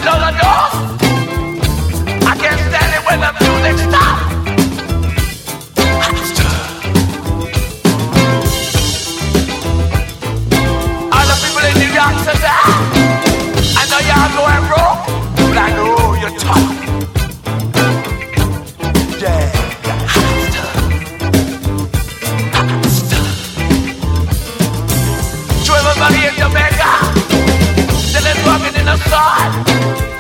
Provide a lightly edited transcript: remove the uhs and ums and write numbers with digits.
all I know. I can't stand it when the music stops. All the people in New York say that I know y'all going broke, but I know you're tough. Yeah. To everybody in Jamaica, still is walking in the sun.